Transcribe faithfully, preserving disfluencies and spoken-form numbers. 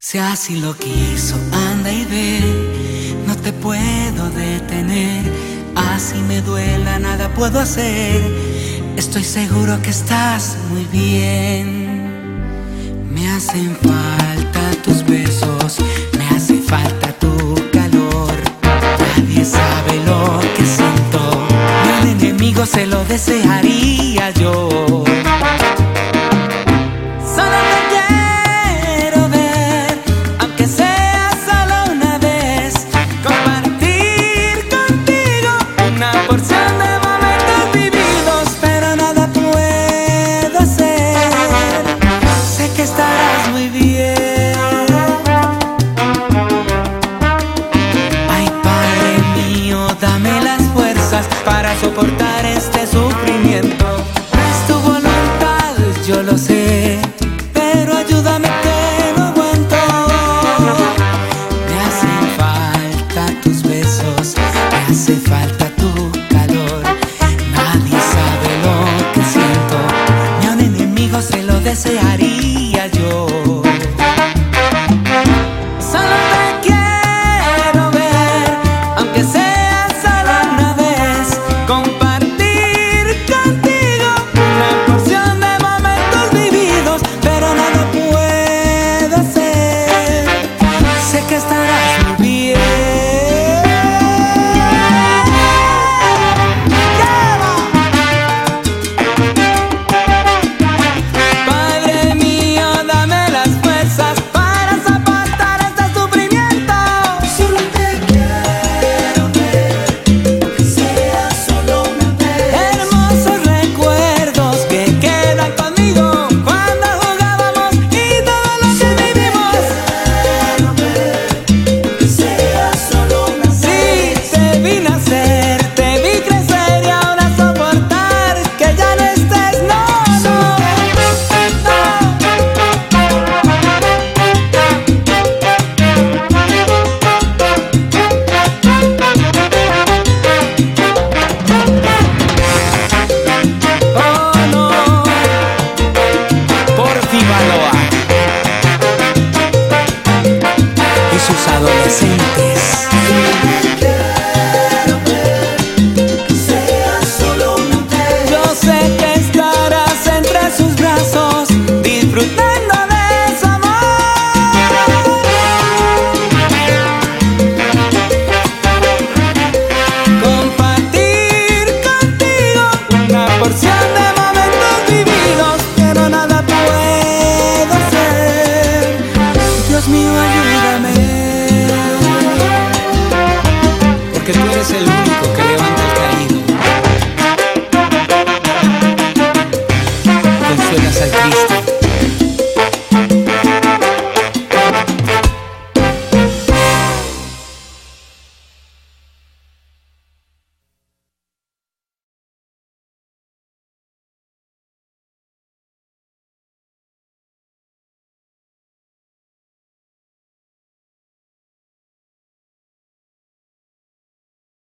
Si así lo quiso, anda y ve, no te puedo detener. Así me duela, nada puedo hacer. Estoy seguro que estás muy bien. Me hacen falta tus besos, me hace falta tu calor. Nadie sabe lo que siento, ni al enemigo se lo desearía yo.